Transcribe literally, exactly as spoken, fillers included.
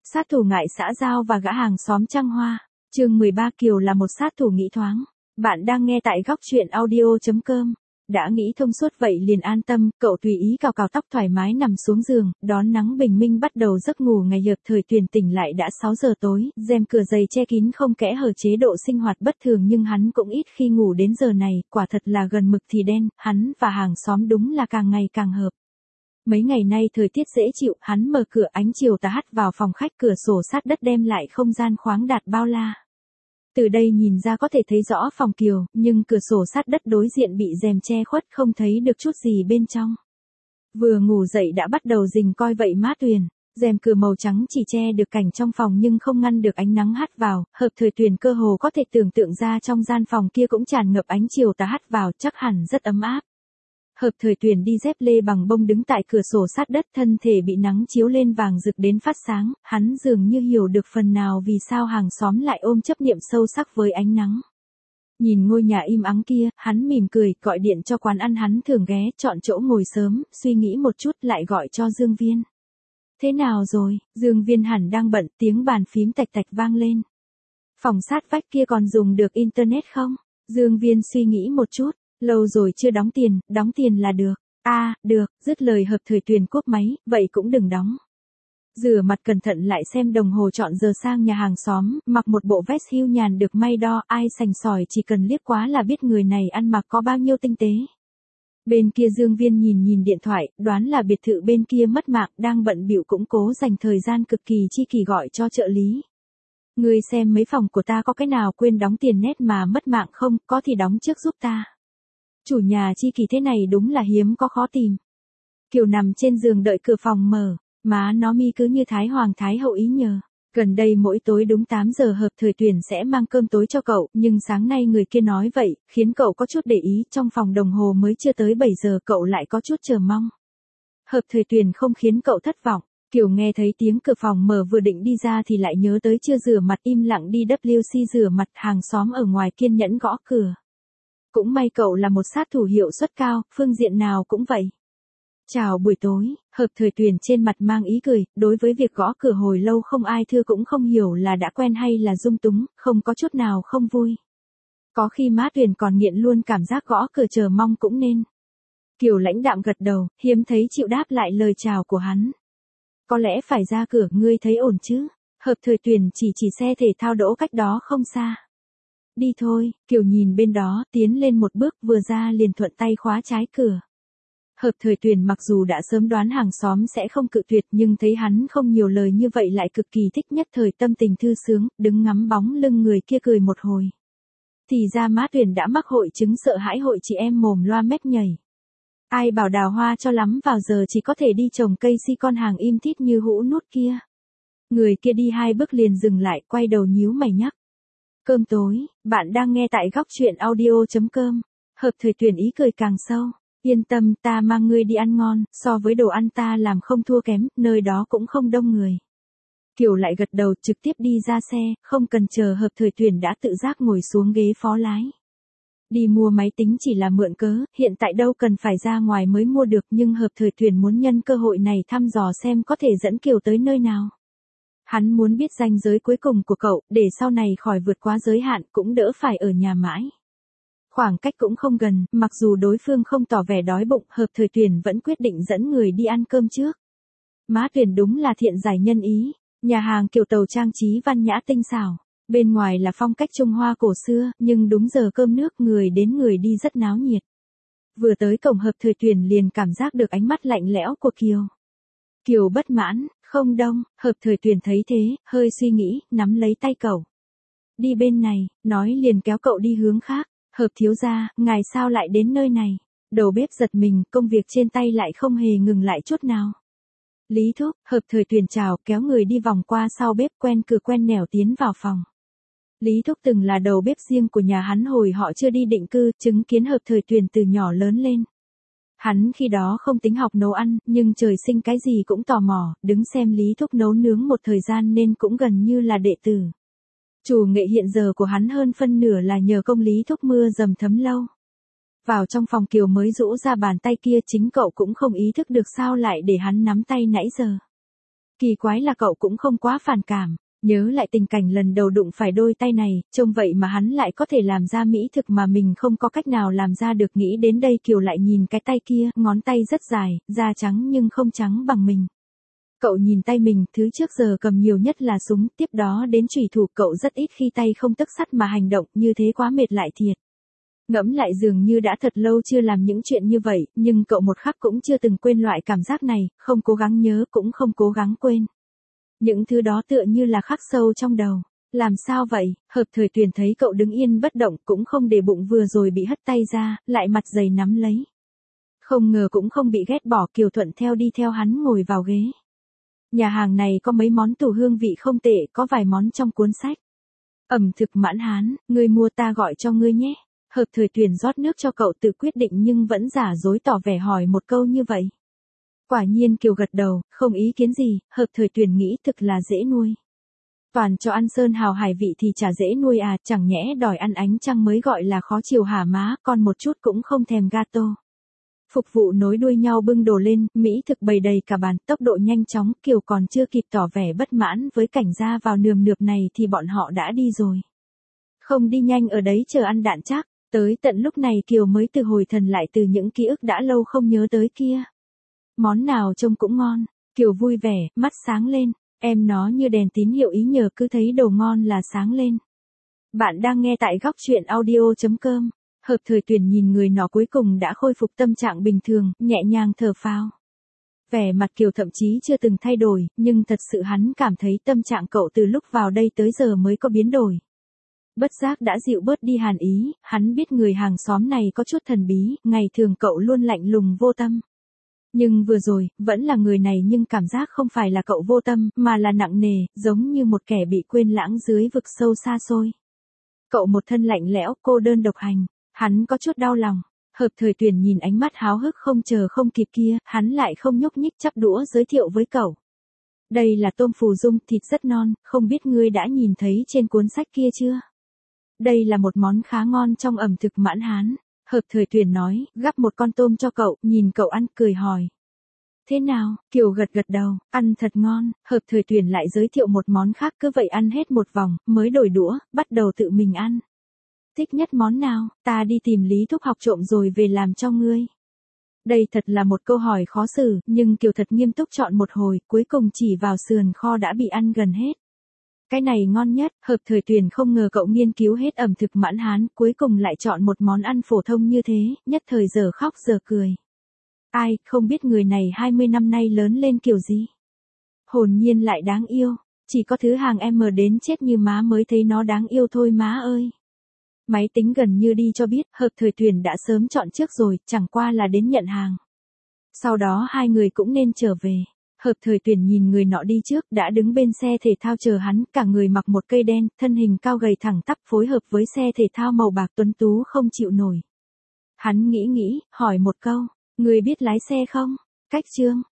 Sát thủ ngại xã giao và gã hàng xóm trăng hoa. Chương mười ba Kiều là một sát thủ nghĩ thoáng. Bạn đang nghe tại góc truyện audio chấm com. Đã nghĩ thông suốt vậy liền an tâm, cậu tùy ý cào cào tóc thoải mái nằm xuống giường, đón nắng bình minh bắt đầu giấc ngủ ngày hợp thời tuyển tỉnh lại đã sáu giờ tối, rèm cửa dày che kín không kẽ hở chế độ sinh hoạt bất thường nhưng hắn cũng ít khi ngủ đến giờ này, quả thật là gần mực thì đen, hắn và hàng xóm đúng là càng ngày càng hợp. Mấy ngày nay thời tiết dễ chịu, hắn mở cửa ánh chiều tà hắt vào phòng khách, cửa sổ sát đất đem lại không gian khoáng đạt bao la. Từ đây nhìn ra có thể thấy rõ phòng Kiều, nhưng cửa sổ sát đất đối diện bị rèm che khuất không thấy được chút gì bên trong. Vừa ngủ dậy đã bắt đầu rình coi vậy Mã Tuyền. Rèm cửa màu trắng chỉ che được cảnh trong phòng nhưng không ngăn được ánh nắng hắt vào, hợp thời Tuyền cơ hồ có thể tưởng tượng ra trong gian phòng kia cũng tràn ngập ánh chiều tà hắt vào, chắc hẳn rất ấm áp. Hợp thời Tuyền đi dép lê bằng bông đứng tại cửa sổ sát đất, thân thể bị nắng chiếu lên vàng rực đến phát sáng, hắn dường như hiểu được phần nào vì sao hàng xóm lại ôm chấp niệm sâu sắc với ánh nắng. Nhìn ngôi nhà im ắng kia, hắn mỉm cười, gọi điện cho quán ăn hắn thường ghé, chọn chỗ ngồi sớm, suy nghĩ một chút lại gọi cho Dương Viên. Thế nào rồi? Dương Viên hẳn đang bận, tiếng bàn phím tạch tạch vang lên. Phòng sát vách kia còn dùng được internet không? Dương Viên suy nghĩ một chút. Lâu rồi chưa đóng tiền, đóng tiền là được. A, à, được, dứt lời hợp thời Tuyền cúp máy, vậy cũng đừng đóng. Rửa mặt cẩn thận lại xem đồng hồ chọn giờ sang nhà hàng xóm, mặc một bộ vest hưu nhàn được may đo, ai sành sỏi chỉ cần liếc quá là biết người này ăn mặc có bao nhiêu tinh tế. Bên kia Dương Viên nhìn nhìn điện thoại, đoán là biệt thự bên kia mất mạng, đang bận bịu cũng cố dành thời gian cực kỳ chi kỷ gọi cho trợ lý. Ngươi xem mấy phòng của ta có cái nào quên đóng tiền net mà mất mạng không, có thì đóng trước giúp ta. Chủ nhà chi kỳ thế này đúng là hiếm có khó tìm. Kiều nằm trên giường đợi cửa phòng mở, má nó mi cứ như Thái Hoàng Thái Hậu ý nhờ. Gần đây mỗi tối đúng tám giờ hợp thời Tuyền sẽ mang cơm tối cho cậu, nhưng sáng nay người kia nói vậy, khiến cậu có chút để ý, trong phòng đồng hồ mới chưa tới bảy giờ cậu lại có chút chờ mong. Hợp thời Tuyền không khiến cậu thất vọng, Kiều nghe thấy tiếng cửa phòng mở vừa định đi ra thì lại nhớ tới chưa rửa mặt, im lặng đi vê xê rửa mặt, hàng xóm ở ngoài kiên nhẫn gõ cửa. Cũng may cậu là một sát thủ hiệu suất cao, phương diện nào cũng vậy. Chào buổi tối, hợp thời Tuyền trên mặt mang ý cười, đối với việc gõ cửa hồi lâu không ai thưa cũng không hiểu là đã quen hay là dung túng, không có chút nào không vui. Có khi Mã Tuyền còn nghiện luôn cảm giác gõ cửa chờ mong cũng nên. Kiều lãnh đạm gật đầu, hiếm thấy chịu đáp lại lời chào của hắn. Có lẽ phải ra cửa, ngươi thấy ổn chứ? Hợp thời Tuyền chỉ chỉ xe thể thao đỗ cách đó không xa. Đi thôi, Kiều nhìn bên đó, tiến lên một bước vừa ra liền thuận tay khóa trái cửa. Hợp thời Tuyền mặc dù đã sớm đoán hàng xóm sẽ không cự tuyệt nhưng thấy hắn không nhiều lời như vậy lại cực kỳ thích, nhất thời tâm tình thư sướng, đứng ngắm bóng lưng người kia cười một hồi. Thì ra Mã Tuyền đã mắc hội chứng sợ hãi hội chị em mồm loa mép nhảy. Ai bảo đào hoa cho lắm vào giờ chỉ có thể đi trồng cây si con hàng im thít như hũ nút kia. Người kia đi hai bước liền dừng lại, quay đầu nhíu mày nhắc. Cơm tối, bạn đang nghe tại góc truyện audio chấm com. Hợp thời Tuyền ý cười càng sâu. Yên tâm, ta mang ngươi đi ăn ngon, so với đồ ăn ta làm không thua kém, nơi đó cũng không đông người. Kiều lại gật đầu trực tiếp đi ra xe, không cần chờ hợp thời Tuyền đã tự giác ngồi xuống ghế phó lái. Đi mua máy tính chỉ là mượn cớ, hiện tại đâu cần phải ra ngoài mới mua được nhưng hợp thời Tuyền muốn nhân cơ hội này thăm dò xem có thể dẫn Kiều tới nơi nào. Hắn muốn biết ranh giới cuối cùng của cậu, để sau này khỏi vượt quá giới hạn cũng đỡ phải ở nhà mãi. Khoảng cách cũng không gần, mặc dù đối phương không tỏ vẻ đói bụng, hợp thời Tuyền vẫn quyết định dẫn người đi ăn cơm trước. Mã Tuyền đúng là thiện giải nhân ý, nhà hàng kiểu tàu trang trí văn nhã tinh xảo. Bên ngoài là phong cách Trung Hoa cổ xưa, nhưng đúng giờ cơm nước người đến người đi rất náo nhiệt. Vừa tới cổng hợp thời Tuyền liền cảm giác được ánh mắt lạnh lẽo của Kiều. Kiều bất mãn, không đông, hợp thời Tuyền thấy thế, hơi suy nghĩ, nắm lấy tay cậu. Đi bên này, nói liền kéo cậu đi hướng khác. Hợp thiếu gia, ngài sao lại đến nơi này? Đầu bếp giật mình, công việc trên tay lại không hề ngừng lại chút nào. Lý Thúc, hợp thời Tuyền chào, kéo người đi vòng qua sau bếp, quen cửa quen nẻo tiến vào phòng. Lý Thúc từng là đầu bếp riêng của nhà hắn hồi họ chưa đi định cư, chứng kiến hợp thời Tuyền từ nhỏ lớn lên. Hắn khi đó không tính học nấu ăn, nhưng trời sinh cái gì cũng tò mò, đứng xem Lý Thúc nấu nướng một thời gian nên cũng gần như là đệ tử. Chủ nghệ hiện giờ của hắn hơn phân nửa là nhờ công Lý Thúc mưa dầm thấm lâu. Vào trong phòng Kiều mới rũ ra bàn tay kia, chính cậu cũng không ý thức được sao lại để hắn nắm tay nãy giờ. Kỳ quái là cậu cũng không quá phản cảm. Nhớ lại tình cảnh lần đầu đụng phải đôi tay này, trông vậy mà hắn lại có thể làm ra mỹ thực mà mình không có cách nào làm ra được. Nghĩ đến đây Kiều lại nhìn cái tay kia, ngón tay rất dài, da trắng nhưng không trắng bằng mình. Cậu nhìn tay mình, thứ trước giờ cầm nhiều nhất là súng, tiếp đó đến chùy thủ. Cậu rất ít khi tay không tấc sắt mà hành động, như thế quá mệt lại thiệt. Ngẫm lại dường như đã thật lâu chưa làm những chuyện như vậy, nhưng cậu một khắc cũng chưa từng quên loại cảm giác này, không cố gắng nhớ cũng không cố gắng quên. Những thứ đó tựa như là khắc sâu trong đầu. Làm sao vậy? Hợp Thời Tuyền thấy cậu đứng yên bất động, cũng không để bụng vừa rồi bị hất tay ra, lại mặt dày nắm lấy. Không ngờ cũng không bị ghét bỏ. Kiều thuận theo đi theo hắn ngồi vào ghế. Nhà hàng này có mấy món tủ hương vị không tệ, có vài món trong cuốn sách. Ẩm thực Mãn Hán, ngươi mua ta gọi cho ngươi nhé. Hợp Thời Tuyền rót nước cho cậu, tự quyết định nhưng vẫn giả dối tỏ vẻ hỏi một câu như vậy. Quả nhiên Kiều gật đầu, không ý kiến gì. Hợp Thời Tuyền nghĩ thực là dễ nuôi. Toàn cho ăn sơn hào hải vị thì chả dễ nuôi à, chẳng nhẽ đòi ăn ánh trăng mới gọi là khó chiều hả má, còn một chút cũng không thèm gato. Phục vụ nối đuôi nhau bưng đồ lên, mỹ thực bày đầy cả bàn, tốc độ nhanh chóng. Kiều còn chưa kịp tỏ vẻ bất mãn với cảnh ra vào nườm nượp này thì bọn họ đã đi rồi. Không đi nhanh ở đấy chờ ăn đạn chắc. Tới tận lúc này Kiều mới từ hồi thần lại từ những ký ức đã lâu không nhớ tới kia. Món nào trông cũng ngon. Kiều vui vẻ, mắt sáng lên. Em nó như đèn tín hiệu ý nhờ, cứ thấy đồ ngon là sáng lên. Bạn đang nghe tại góc truyện audio chấm com. Hợp Thời Tuyền nhìn người nọ cuối cùng đã khôi phục tâm trạng bình thường, nhẹ nhàng thở phào. Vẻ mặt Kiều thậm chí chưa từng thay đổi, nhưng thật sự hắn cảm thấy tâm trạng cậu từ lúc vào đây tới giờ mới có biến đổi. Bất giác đã dịu bớt đi hàn ý, hắn biết người hàng xóm này có chút thần bí, ngày thường cậu luôn lạnh lùng vô tâm. Nhưng vừa rồi, vẫn là người này nhưng cảm giác không phải là cậu vô tâm, mà là nặng nề, giống như một kẻ bị quên lãng dưới vực sâu xa xôi. Cậu một thân lạnh lẽo, cô đơn độc hành, hắn có chút đau lòng. Hợp Thời Tuyền nhìn ánh mắt háo hức không chờ không kịp kia, hắn lại không nhúc nhích chắp đũa giới thiệu với cậu. Đây là tôm phù dung, thịt rất non, không biết ngươi đã nhìn thấy trên cuốn sách kia chưa? Đây là một món khá ngon trong ẩm thực Mãn Hán. Hợp Thời Tuyền nói, gắp một con tôm cho cậu, nhìn cậu ăn, cười hỏi. Thế nào? Kiều gật gật đầu, ăn thật ngon. Hợp Thời Tuyền lại giới thiệu một món khác, cứ vậy ăn hết một vòng, mới đổi đũa, bắt đầu tự mình ăn. Thích nhất món nào? Ta đi tìm Lý Thúc học trộm rồi về làm cho ngươi. Đây thật là một câu hỏi khó xử, nhưng Kiều thật nghiêm túc chọn một hồi, cuối cùng chỉ vào sườn kho đã bị ăn gần hết. Cái này ngon nhất. Hợp Thời Tuyền không ngờ cậu nghiên cứu hết ẩm thực Mãn Hán, cuối cùng lại chọn một món ăn phổ thông như thế, nhất thời giờ khóc giờ cười. Ai, không biết người này hai mươi năm nay lớn lên kiểu gì. Hồn nhiên lại đáng yêu, chỉ có thứ hàng em đến chết như má mới thấy nó đáng yêu thôi má ơi. Máy tính gần như đi cho biết, Hợp Thời Tuyền đã sớm chọn trước rồi, chẳng qua là đến nhận hàng. Sau đó hai người cũng nên trở về. Hợp Thời Tuyền nhìn người nọ đi trước, đã đứng bên xe thể thao chờ hắn, cả người mặc một cây đen, thân hình cao gầy thẳng tắp phối hợp với xe thể thao màu bạc tuấn tú không chịu nổi. Hắn nghĩ nghĩ, hỏi một câu, người biết lái xe không? Cách Trương,